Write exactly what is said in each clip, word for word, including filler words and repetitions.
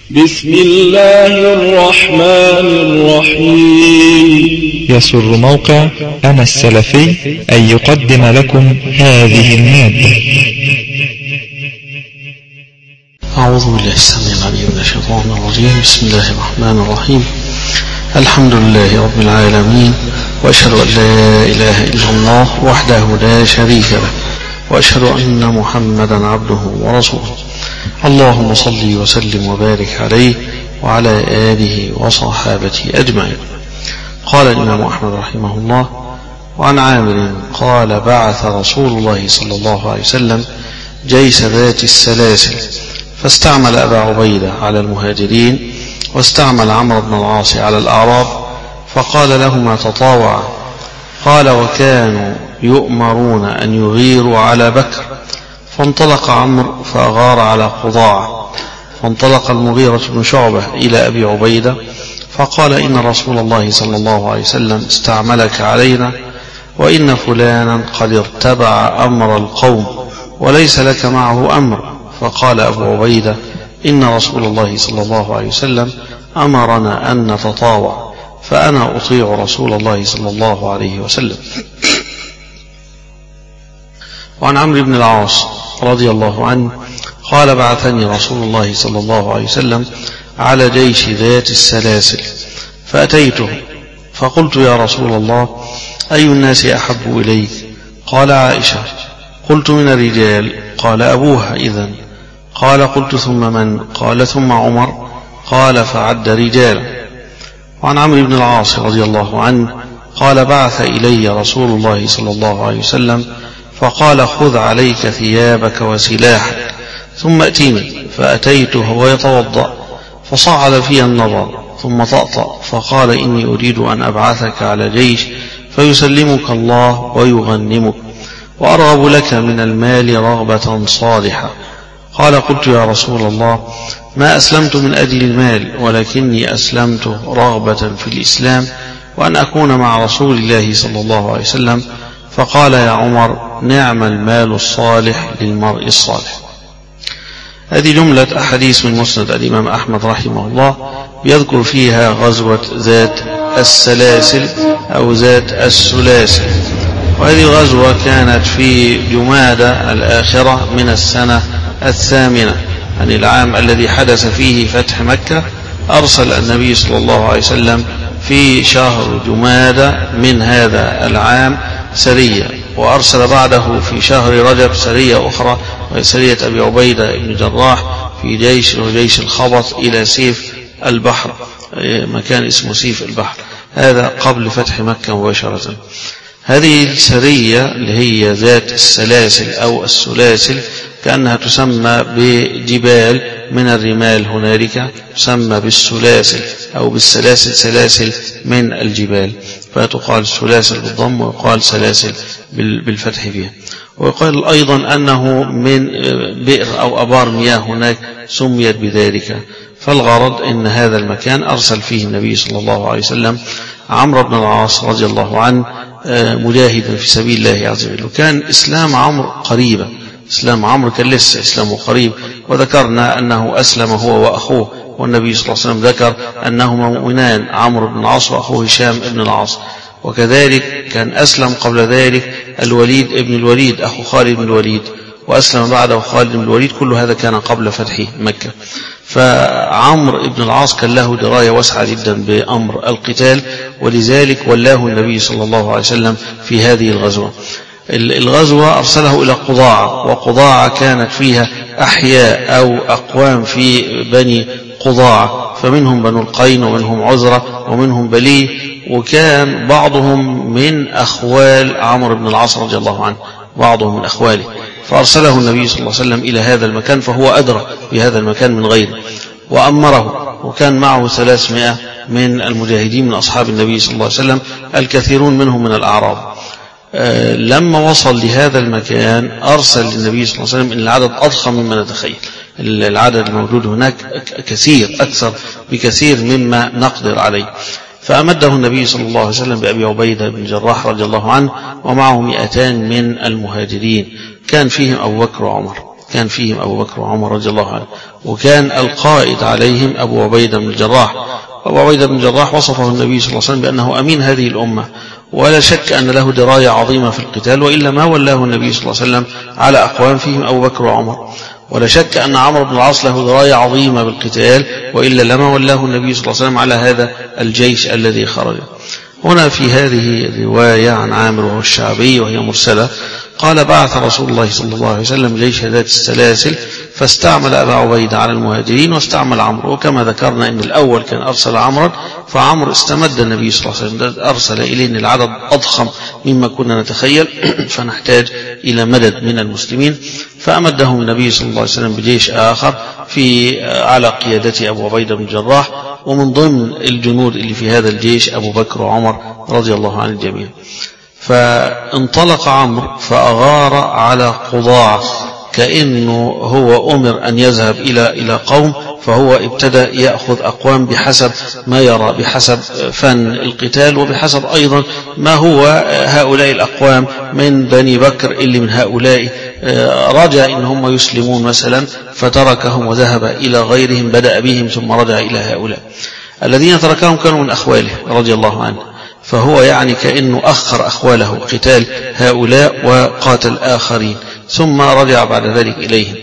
بسم الله الرحمن الرحيم. يسر موقع أنا السلفي أن يقدم لكم هذه المادة. أعوذ بالله السميع العليم من الشيطان الرجيم. بسم الله الرحمن الرحيم. الحمد لله رب العالمين، وأشهد أن لا إله إلا الله وحده لا شريك له، وأشهد أن محمدا عبده ورسوله. اللهم صل وسلم وبارك عليه وعلى آله وصحابته أجمعين. قال الإمام أحمد رحمه الله: وعن عامر قال: بعث رسول الله صلى الله عليه وسلم جيش ذات السلاسل، فاستعمل أبا عبيدة على المهاجرين، واستعمل عمرو بن العاص على الأعراب، فقال لهما: تطاوعا. قال: وكانوا يؤمرون أن يغيروا على بكر، فانطلق عمرو فأغار على قضاعة، فانطلق المغيرة بن شعبة إلى أبي عبيدة فقال: إن رسول الله صلى الله عليه وسلم استعملك علينا، وإن فلانا قد ارتبع أمر القوم وليس لك معه أمر. فقال أبو عبيدة: إن رسول الله صلى الله عليه وسلم أمرنا أن نتطاوع، فأنا أطيع رسول الله صلى الله عليه وسلم. وعن عمرو بن العاص رضي الله عنه قال: بعثني رسول الله صلى الله عليه وسلم على جيش ذات السلاسل، فأتيته فقلت: يا رسول الله، أي الناس أحب إليك؟ قال: عائشة. قلت: من الرجال؟ قال: أبوها. إذن قال: قلت: ثم من؟ قال: ثم عمر. قال: فعد رجالا. وعن عمرو بن العاص رضي الله عنه قال: بعث إلي رسول الله صلى الله عليه وسلم فقال: خذ عليك ثيابك وسلاحك ثم أتيني. فأتيته ويتوضأ، فصعد في النظر ثم طأطأ، فقال: إني أريد أن أبعثك على جيش فيسلمك الله ويغنمك، وأرغب لك من المال رغبة صالحة. قال: قلت: يا رسول الله، ما أسلمت من أجل المال، ولكني أسلمت رغبة في الإسلام وأن أكون مع رسول الله صلى الله عليه وسلم. فقال: يا عمر، نعم المال الصالح للمرء الصالح. هذه جملة أحاديث من مسند الإمام أحمد رحمه الله، يذكر فيها غزوة ذات السلاسل أو ذات السلاسل. وهذه الغزوة كانت في جمادى الآخرة من السنة الثامنة، يعني العام الذي حدث فيه فتح مكة. أرسل النبي صلى الله عليه وسلم في شهر جمادى من هذا العام سرية، وأرسل بعده في شهر رجب سرية أخرى، وهي سرية أبي عبيدة بن جراح في جيش وجيش الخبط إلى سيف البحر، مكان اسمه سيف البحر، هذا قبل فتح مكة مباشرة. هذه السرية اللي هي ذات السلاسل أو السلاسل كأنها تسمى بجبال من الرمال، هنالك تسمى بالسلاسل أو بالسلاسل، سلاسل من الجبال، فتقال سلاسل بالضم ويقال سلاسل بالفتح فيها. ويقال أيضا أنه من بئر أو أبار مياه هناك سميت بذلك. فالغرض أن هذا المكان أرسل فيه النبي صلى الله عليه وسلم عمرو بن العاص رضي الله عنه مجاهدا في سبيل الله عز وجل. وكان إسلام عمرو قريبا، إسلام عمرو كان لسه إسلامه قريب، وذكرنا أنه أسلم هو وأخوه، والنبي صلى الله عليه وسلم ذكر أنهما مؤمنان، عمرو بن العاص وأخوه هشام بن العاص. وكذلك كان أسلم قبل ذلك الوليد ابن الوليد أخو خالد بن الوليد، وأسلم بعده خالد بن الوليد. كل هذا كان قبل فتح مكة. فعمرو بن العاص كان له دراية واسعة جدا بأمر القتال، ولذلك ولاه النبي صلى الله عليه وسلم في هذه الغزوة. الغزوة أرسله إلى قضاعة، وقضاعة كانت فيها أحياء أو أقوام في بني قضاعة، فمنهم بنو القين ومنهم عزرة ومنهم بلي، وكان بعضهم من أخوال عمرو بن العاص رضي الله عنه، بعضهم من أخواله. فأرسله النبي صلى الله عليه وسلم إلى هذا المكان، فهو أدرى بهذا المكان من غيره، وأمره، وكان معه ثلاثمائة من المجاهدين من أصحاب النبي صلى الله عليه وسلم، الكثيرون منهم من الأعراب. أه لما وصل لهذا المكان أرسل للنبي صلى الله عليه وسلم إن العدد أضخم مما نتخيل، العدد الموجود هناك كثير، أكثر بكثير مما نقدر عليه. فأمده النبي صلى الله عليه وسلم بأبي عبيدة بن جراح رضي الله عنه، ومعه مئتان من المهاجرين، كان فيهم أبو بكر وعمر، كان فيهم أبو بكر وعمر رضي الله عنه، وكان القائد عليهم أبو عبيدة بن الجراح. أبو عبيدة بن الجراح وصفه النبي صلى الله عليه وسلم بأنه أمين هذه الأمة، ولا شك أن له دراية عظيمة في القتال، وإلا ما ولاه النبي صلى الله عليه وسلم على أقوام فيهم أبو بكر وعمر. ولا شك أن عمرو بن العاص له دراية عظيمة بالقتال، وإلا لما ولاه النبي صلى الله عليه وسلم على هذا الجيش الذي خرج. هنا في هذه الرواية عن عامر وهو الشعبي وهي مرسلة، قال: بعث رسول الله صلى الله عليه وسلم جيش ذات السلاسل فاستعمل أبا عبيدة على المهاجرين واستعمل عمرو. وكما ذكرنا أن الأول كان أرسل عمرا، فعمرو استمد النبي صلى الله عليه وسلم، أرسل إليه العدد أضخم مما كنا نتخيل، فنحتاج إلى مدد من المسلمين، فأمدهم النبي صلى الله عليه وسلم بجيش آخر في على قيادة أبو عبيدة بن الجراح، ومن ضمن الجنود اللي في هذا الجيش أبو بكر وعمر رضي الله عن الجميع. فانطلق عمرو فأغار على قضاع، كأنه هو أمر أن يذهب إلى إلى قوم، فهو ابتدأ يأخذ أقوام بحسب ما يرى، بحسب فن القتال، وبحسب أيضا ما هو هؤلاء الأقوام من بني بكر اللي من هؤلاء رجع إن هم يسلمون مثلا، فتركهم وذهب إلى غيرهم، بدأ بهم ثم رجع إلى هؤلاء. الذين تركهم كانوا من أخواله رضي الله عنه، فهو يعني كأنه أخر أخواله قتال هؤلاء وقاتل آخرين، ثم رجع بعد ذلك إليهم.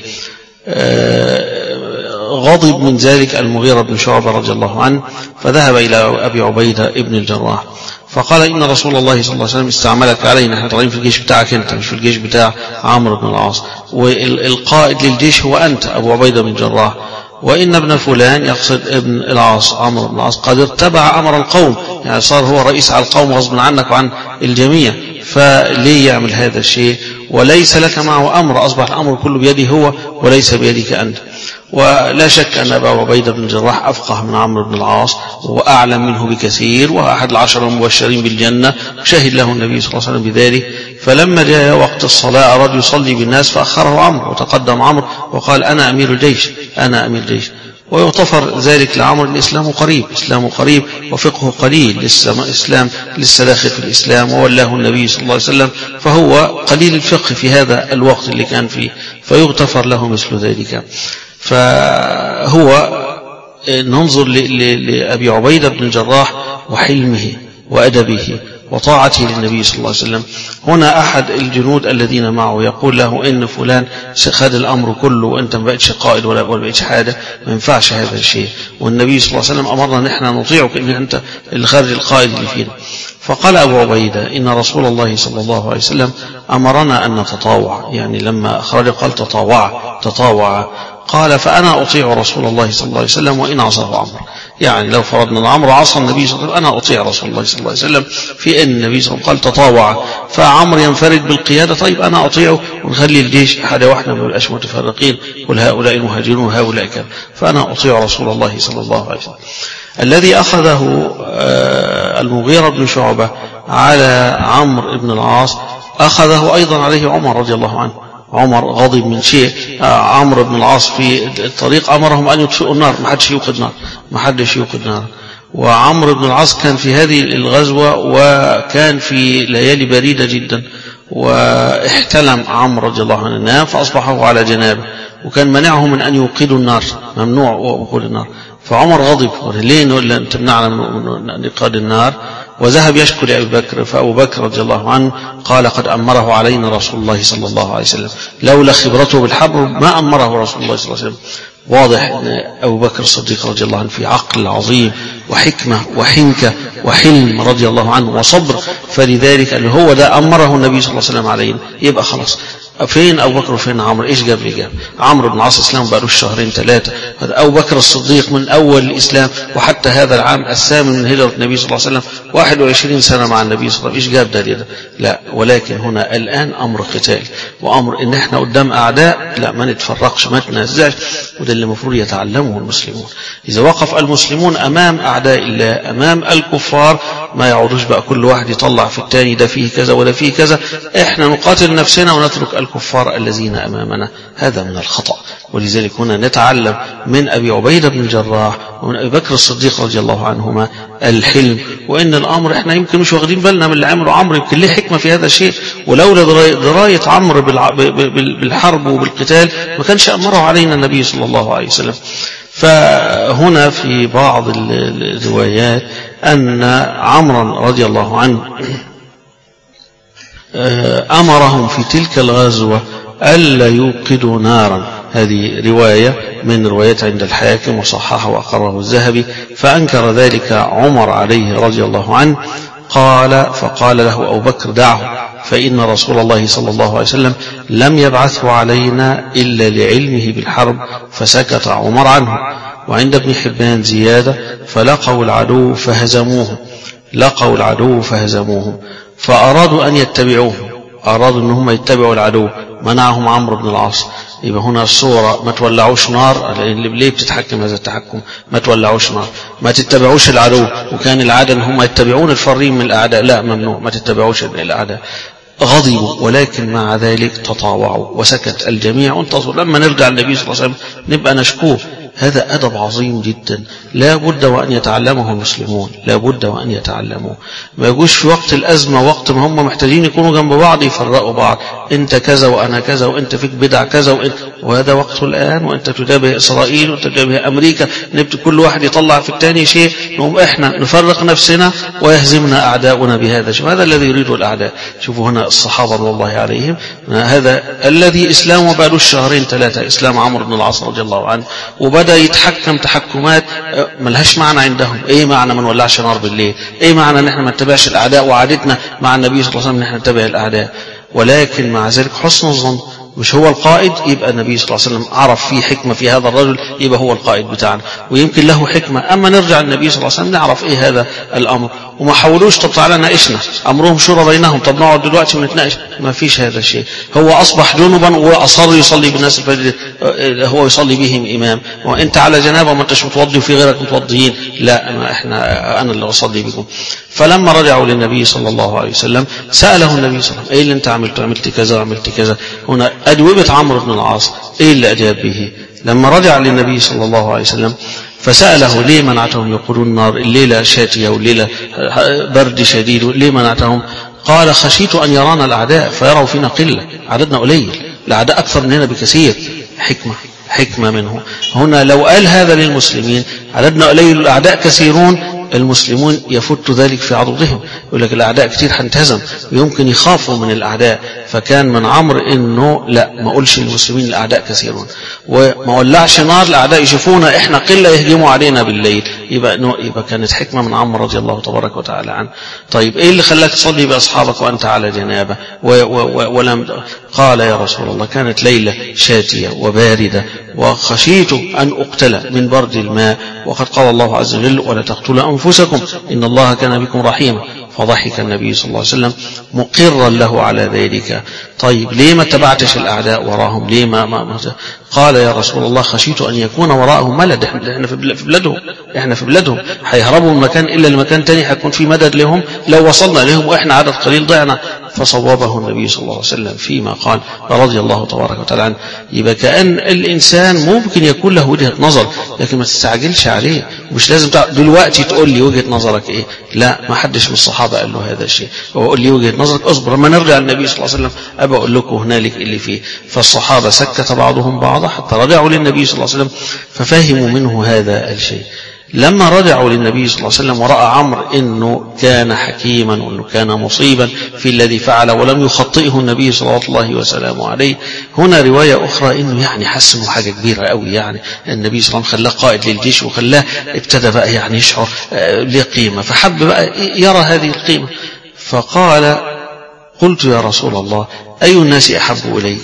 غضب من ذلك المغيرة بن شعبة رضي الله عنه، فذهب إلى أبي عبيدة ابن الجراح فقال: إن رسول الله صلى الله عليه وسلم استعملك علينا، احنا طالعين في الجيش بتاعك أنت، مش في الجيش بتاع عمرو بن العاص، والقائد للجيش هو أنت أبو عبيدة بن الجراح، وإن ابن فلان، يقصد ابن العاص عمرو بن العاص، قد اتبع أمر القوم، يعني صار هو رئيس على القوم غصب عنك وعن الجميع، فليه يعمل هذا الشيء؟ وليس لك معه أمر، أصبح الأمر كله بيده هو وليس بيدك أنت. ولا شك أن أبا عبيدة بن الجراح أفقه من عمرو بن العاص وأعلم منه بكثير، وأحد العشر المبشرين بالجنة، شهد له النبي صلى الله عليه وسلم بذلك. فلما جاء وقت الصلاة أراد يصلي بالناس فأخره عمرو، وتقدم عمرو وقال: أنا أمير الجيش، أنا أمير الجيش. ويغتفر ذلك لعمرو، الإسلام قريب، إسلامه قريب وفقه قليل، الإسلام لسه داخل في الإسلام، وولاه النبي صلى الله عليه وسلم، فهو قليل الفقه في هذا الوقت اللي كان فيه، فيغتفر له مثل ذلك. فهو ننظر لأبي عبيدة بن الجراح وحلمه وأدبه وطاعته للنبي صلى الله عليه وسلم. هنا أحد الجنود الذين معه يقول له: إن فلان خد الأمر كله وأنت ما بقتش قائد ولا بقتش حاجة، ما ينفعش هذا الشيء، والنبي صلى الله عليه وسلم أمرنا أن احنا نطيعك، إن أنت اللي خارج القائد اللي فينا. فقال أبو عبيدة: إن رسول الله صلى الله عليه وسلم أمرنا أن نتطاوع، يعني لما أخرج قال تطاوع تطاوع قال: فأنا أطيع رسول الله صلى الله عليه وسلم وإن عصاه عمرو، يعني لو فرضنا أن عمرو عصى النبي صلى الله عليه وسلم أنا أطيع رسول الله صلى الله عليه وسلم في أن النبي صلى الله عليه وسلم قال تطاوع، فعمرو ينفرد بالقيادة، طيب أنا أطيعه ونخلي الجيش حاجة واحدة، ما نبقاش متفرقين، قل هؤلاء المهاجرون وهؤلاء كذا، فأنا أطيع رسول الله صلى الله عليه وسلم. الذي أخذه المغيرة بن شعبة على عمرو بن العاص أخذه أيضا عليه عمر رضي الله عنه. عمر غضب من شيء، عمرو بن العاص في الطريق أمرهم أن يطفئوا النار، ما حدش يوقد نار، ما حدش يوقد نار. وعمرو بن العاص كان في هذه الغزوة وكان في ليالي باردة جدا، واحتلم عمرو رضي الله عنه النام فأصبحوا على جنابه، وكان منعه من أن يوقدوا النار، ممنوع وقود النار. فعمر غضب: ليه ولا تمنعنا من إيقاد النار؟ وذهب يشكو لأبي بكر، فأبو بكر رضي الله عنه قال: قد أمره علينا رسول الله صلى الله عليه وسلم، لولا خبرته بالحرب ما أمره رسول الله صلى الله عليه وسلم. واضح أن أبو بكر الصديق رضي الله عنه في عقل عظيم وحكمة وحنكة وحلم رضي الله عنه وصبر، فلذلك أنه هو ده أمره النبي صلى الله عليه وسلم علينا، يبقى خلاص. فين أبو بكر وفين عمرو؟ إيش جاب لي جاب عمرو بن العاص إسلام بقالوش شهرين ثلاثة، أبو بكر الصديق من أول الإسلام وحتى هذا العام الثامن من هجرة النبي صلى الله عليه وسلم، واحد وعشرين سنة مع النبي صلى الله عليه وسلم، إيش جاب ده ليه ده؟ لا، ولكن هنا الآن أمر قتال وأمر إن إحنا قدام أعداء، لا ما نتفرقش ما نتنازعش، وده اللي المفروض يتعلمه المسلمون. إذا وقف المسلمون أمام أعداء الله أمام الكفار ما يعودوش بقى كل واحد يطلع في الثاني ده فيه كذا وده فيه كذا، إحنا نقاتل نفسنا ونترك الكفار الكفار الذين أمامنا. هذا من الخطأ. ولذلك هنا نتعلم من أبي عبيدة بن الجراح ومن أبي بكر الصديق رضي الله عنهما الحلم، وإن الأمر إحنا يمكن مش واخدين بالنا من اللي عمله عمرو، يمكن ليه حكمة في هذا الشيء، ولولا دراية عمرو بالحرب وبالقتال ما كانش أمره علينا النبي صلى الله عليه وسلم. فهنا في بعض الروايات أن عمرو رضي الله عنه أمرهم في تلك الغزوة ألا يوقدوا نارا. هذه رواية من روايات عند الحاكم وصححه وأقره الذهبي. فأنكر ذلك عمر عليه رضي الله عنه، قال فقال له أبو بكر دعه، فإن رسول الله صلى الله عليه وسلم لم يبعثه علينا إلا لعلمه بالحرب، فسكت عمر عنه. وعند ابن حبان زيادة فلقوا العدو فهزموه لقوا العدو فهزموه فأرادوا أن يتبعوه أرادوا أنهم يتبعوا العدو، منعهم عمرو بن العاص. يبقى هنا الصورة ما تولعوش نار. ليه بتتحكم هذا التحكم؟ ما تولعوش نار، ما تتبعوش العدو. وكان العادة ان هم يتبعون الفرين من الأعداء، لا ممنوع، ما تتبعوش الأعداء. غضبوا ولكن مع ذلك تطاوعوا وسكت الجميع وانتظروا. لما نرجع النبي صلى الله عليه وسلم نبقى نشكوه. هذا أدب عظيم جدا لا بد وأن يتعلمه المسلمون، لا بد وأن يتعلموه. ما يجوش في وقت الأزمة وقت ما هم محتاجين يكونوا جنب بعض يفرقوا بعض، أنت كذا وأنا كذا وأنت فيك بدع كذا وإنت، وهذا وقته الآن. وأنت تتابع إسرائيل وأنت تتابع أمريكا، نبت كل واحد يطلع في الثاني شيء، نقوم إحنا نفرق نفسنا ويهزمنا أعداؤنا بهذا الشيء. هذا الذي يريده الأعداء. شوفوا هنا الصحابة رضي الله عليهم، هذا الذي إسلامه بقاله شهرين ثلاثة، إسلام عمرو بن العاص رضي الله عنه، وبدأ يتحكم تحكمات ملهاش معنى عندهم. ايه معنى ما نولعش نار بالليل؟ ايه معنى ان احنا ما نتبعش الاعداء؟ وعادتنا مع النبي صلى الله عليه وسلم ان احنا نتبع الاعداء. ولكن مع ذلك حسن الظن، مش هو القائد، يبقى النبي صلى الله عليه وسلم عرف فيه حكمة في هذا الرجل، يبقى هو القائد بتاعنا ويمكن له حكمة. أما نرجع النبي صلى الله عليه وسلم نعرف إيه هذا الأمر، وما حاولوش طب تعالى ناقشنا، أمرهم شورى بينهم، طب نقعد دلوقتي ونتناقش. ما فيش هذا الشيء. هو أصبح جنبا وأصر يصلي بالناس الفجر، هو يصلي بهم إمام، وأنت على جنابة ما أنتش متوضي وفي غيرك متوضيين، لا أنا إحنا أنا اللي أصلي بكم. فلما رجعوا للنبي صلى الله عليه وسلم سأله النبي صلى الله عليه وسلم إيه اللي أنت عملته؟ عملت كذا عملت كذا. هنا أجوبة عمرو بن العاص إيه اللي أجاب به؟ لما رجع للنبي صلى الله عليه وسلم فسأله ليه منعتهم يقولون النار الليلة شاتية والليلة برد شديد، ليه منعتهم؟ قال خشيت أن يرانا الأعداء فيروا فينا قلة، عددنا قليل، الأعداء أكثر مننا بكثير. حكمة حكمة منه. هنا لو قال هذا للمسلمين عددنا قليل الأعداء كثيرون، المسلمون يفت ذلك في عضدهم، يقول لك الأعداء كتير هنتهزم ويمكن يخافوا من الأعداء. فكان من عمرو إنه لا، ما قولش المسلمين الأعداء كثيرون، وما ولعش نار الأعداء يشوفونا إحنا قلة يهجموا علينا بالليل. يبقى إنه يبقى كانت حكمة من عمرو رضي الله تبارك وتعالى عنه. طيب إيه اللي خلاك تصلي بأصحابك وأنت على جنابة ولم؟ قال يا رسول الله كانت ليلة شاتية وباردة وخشيت أن أقتل من برد الماء، وقد قال الله عز وجل ولا تقتلوا أنفسكم إن الله كان بكم رحيما. فضحك النبي صلى الله عليه وسلم مقرا له على ذلك. طيب ليه ما تبعتش الأعداء وراهم؟ ليه ما, ما, ما قال يا رسول الله خشيت أن يكون وراءهم مدد، احنا في بلادهم احنا في بلادهم هيهربوا من مكان إلا لمكان تاني هيكون في مدد لهم، لو وصلنا لهم وإحنا عدد قليل ضعنا. فصوابه النبي صلى الله عليه وسلم فيما قال رضي الله تبارك وتعالى عنه. يبقى كأن الإنسان ممكن يكون له وجهة نظر لكن ما تستعجلش عليه، ومش لازم دلوقتي تقول لي وجهة نظرك إيه، لا، ما حدش من الصحابة قال له هذا الشيء، وقول لي وجهة نظرك اصبر لما نرجع النبي صلى الله عليه وسلم أبقى أقول لكم هنالك اللي فيه. فالصحابة سكت بعضهم بعضا حتى رجعوا للنبي صلى الله عليه وسلم ففهموا منه هذا الشيء. لما رجعوا للنبي صلى الله عليه وسلم ورأى عمرو إنه كان حكيما وإنه كان مصيبا في الذي فعل ولم يخطئه النبي صلى الله وسلم عليه، هنا رواية أخرى إنه يعني حس إنه حاجة كبيرة قوي، يعني النبي صلى الله عليه وسلم خلاه قائد للجيش وخلاه ابتدى بقى يعني يشعر له قيمة، فحب بقى يرى هذه القيمة. فقال قلت يا رسول الله أي الناس أحب إليك؟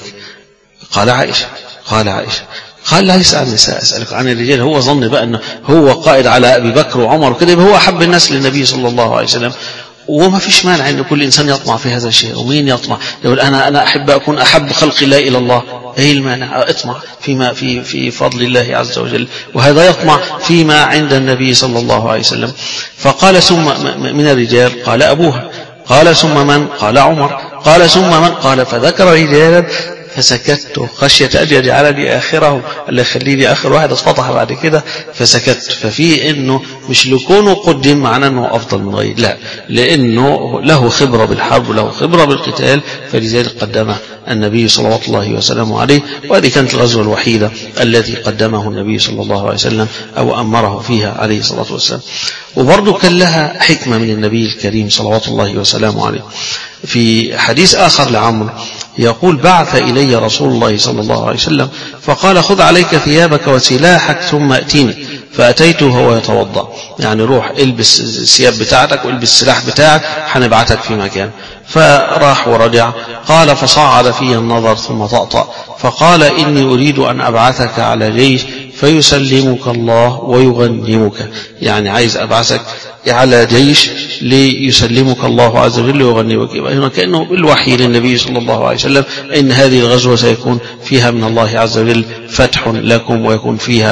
قال عائشة. قال عائشة. قال لا يسأل النساء، أسألك عن الرجال. هو ظن بقى أنه هو قائد على أبي بكر وعمر وكده، هو أحب الناس للنبي صلى الله عليه وسلم. وما فيش مانع أن كل إنسان يطمع في هذا الشيء، ومين يطمع؟ يقول أنا أنا أحب أكون أحب خلق الله إلى الله، إيه المانع؟ اطمع فيما في في فضل الله عز وجل، وهذا يطمع فيما عند النبي صلى الله عليه وسلم. فقال ثم من الرجال؟ قال أبوها. قال ثم من؟ قال عمر. قال ثم من؟ قال فذكر رجالا فسكت خشية أن يجعلني آخره، اللي يخليني آخر واحد اصططح بعد كده فسكت. ففي إنه مش لكونه قدم معناه أنه أفضل من غيره، لا، لأنه له خبرة بالحرب وله خبرة بالقتال، فلذلك قدمه النبي صلى الله وسلم عليه. وهذه كانت الغزوة الوحيدة التي قدمه النبي صلى الله عليه وسلم أو أمره فيها عليه الصلاة والسلام. وبرضه كان لها حكمة من النبي الكريم صلوات الله وسلامه عليه. في حديث آخر لعمرو يقول: بعث إلي رسول الله صلى الله عليه وسلم فقال: خذ عليك ثيابك وسلاحك ثم أتيني. فأتيته وهو يتوضأ، يعني روح البس الثياب بتاعتك والبس السلاح بتاعك هنبعتك في مكان. فراح ورجع. قال: فصعد في النظر ثم طأطأ فقال: إني أريد أن أبعثك على جيش فيسلمك الله ويغنمك، يعني عايز أبعثك على جيش ليسلمك الله عز وجل ويغنمك. يبقى هنا كأنه بالوحي للنبي صلى الله عليه وسلم إن هذه الغزوة سيكون فيها من الله عز وجل فتح لكم ويكون فيها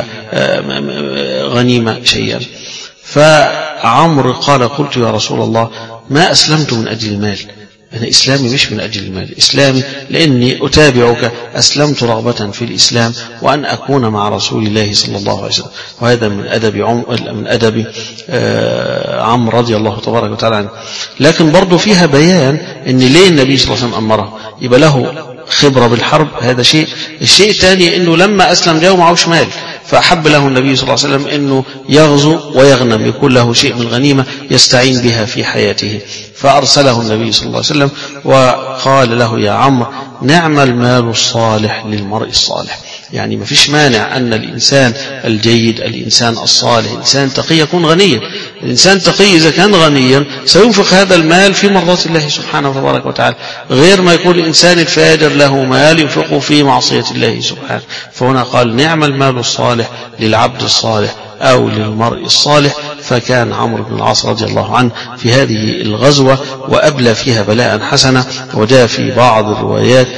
غنيمة شيئا. فعمر قال: قلت يا رسول الله ما أسلمت من أجل المال، أنا إسلامي مش من أجل المال، إسلامي لأني أتابعك، أسلمت رغبة في الإسلام وأن أكون مع رسول الله صلى الله عليه وسلم. وهذا من أدب عم من أدب عمرو رضي الله تبارك وتعالى عنه. لكن برضو فيها بيان أن ليه النبي صلى الله عليه وسلم أمره، يبقى له خبرة بالحرب، هذا شيء. الشيء الثاني أنه لما أسلم جاء معهوش مال، فأحب له النبي صلى الله عليه وسلم أنه يغزو ويغنم، يكون له شيء من الغنيمة يستعين بها في حياته. فأرسله النبي صلى الله عليه وسلم وقال له: يا عمرو نعم المال الصالح للمرء الصالح. يعني ما فيش مانع أن الإنسان الجيد، الإنسان الصالح، الإنسان تقي يكون غنيا. الإنسان تقي إذا كان غنيا سينفق هذا المال في مرضات الله سبحانه وتبارك وتعالى، غير ما يكون الإنسان الفاجر له مال ينفقه في معصية الله سبحانه. فهنا قال: نعم المال الصالح للعبد الصالح أو للمرء الصالح. فكان عمرو بن العاص رضي الله عنه في هذه الغزوة وأبلى فيها بلاء حسنا. وجاء في بعض الروايات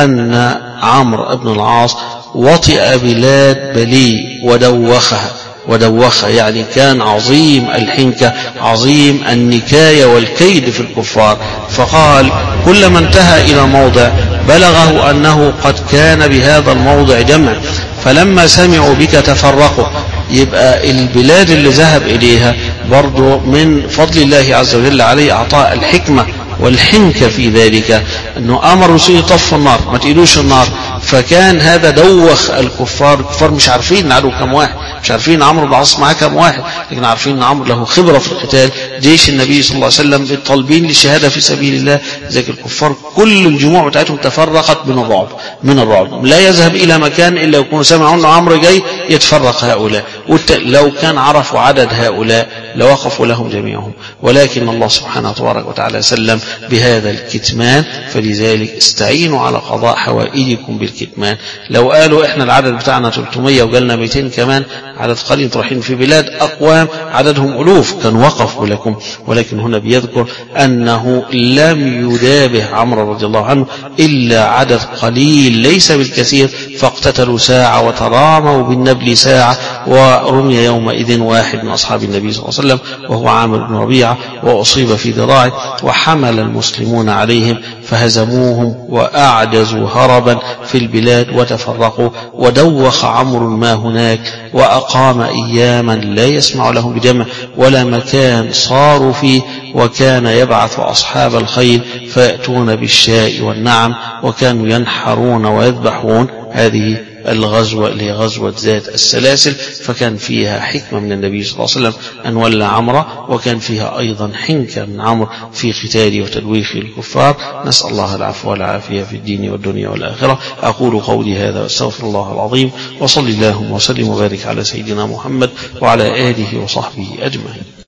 أن عمرو بن العاص وطئ بلاد بلي ودوخها ودوخها، يعني كان عظيم الحنكة، عظيم النكاية والكيد في الكفار. فقال: كلما انتهى إلى موضع بلغه أنه قد كان بهذا الموضع جمع، فلما سمعوا بك تفرقوا. يبقى البلاد اللي ذهب إليها برضو من فضل الله عز وجل عليه أعطاء الحكمة والحنكة في ذلك، أنه أمر رسول يطفوا النار، ما تقيلوش النار. فكان هذا دوخ الكفار. الكفار مش عارفين عدو كم واحد، مش عارفين عمرو بن العاص معاه كم واحد، لكن عارفين ان عمرو له خبرة في القتال. جيش النبي صلى الله عليه وسلم بالطالبين للشهادة في سبيل الله، ذاك الكفار كل الجموع بتاعتهم تفرقت من الرعب من الرعب لا يذهب إلى مكان إلا يكونوا سمعوا أن عمرو جاي يتفرق هؤلاء. لو كان عرفوا عدد هؤلاء لوقفوا لهم جميعهم، ولكن الله سبحانه وتبارك وتعالى سلم بهذا الكتمان. فلذلك استعينوا على قضاء حوائجكم بالكتمان. لو قالوا احنا العدد بتاعنا ثلاثمائة وقالنا مئتين كمان، عدد قليل، رايحين في بلاد أقوام عددهم ألوف، كان وقفوا لكم. ولكن هنا بيذكر أنه لم يدابه عمرو رضي الله عنه إلا عدد قليل ليس بالكثير، فاقتتلوا ساعة وتراموا بالنبل ساعة. ورمي يومئذ واحد من أصحاب النبي صلى الله عليه وسلم وهو عامر بن ربيعة، وأصيب في ذراعه، وحمل المسلمون عليهم فهزموهم وأعجزوا هربا في البلاد وتفرقوا. ودوخ عمرو ما هناك وأقام أياما لا يسمع لهم بجمع ولا مكان صاروا فيه. وكان يبعث أصحاب الخيل فيأتون بالشاء والنعم، وكانوا ينحرون ويذبحون. هذه الغزوة اللي هي غزوة ذات السلاسل، فكان فيها حكمة من النبي صلى الله عليه وسلم أن ولى عمرو، وكان فيها أيضا حنكة من عمرو في قتال وتدويخ الكفار. نسأل الله العفو والعافية في الدين والدنيا والآخرة. أقول قولي هذا واستغفر الله العظيم، وصلي اللهم وسلم وبارك على سيدنا محمد وعلى آله وصحبه أجمعين.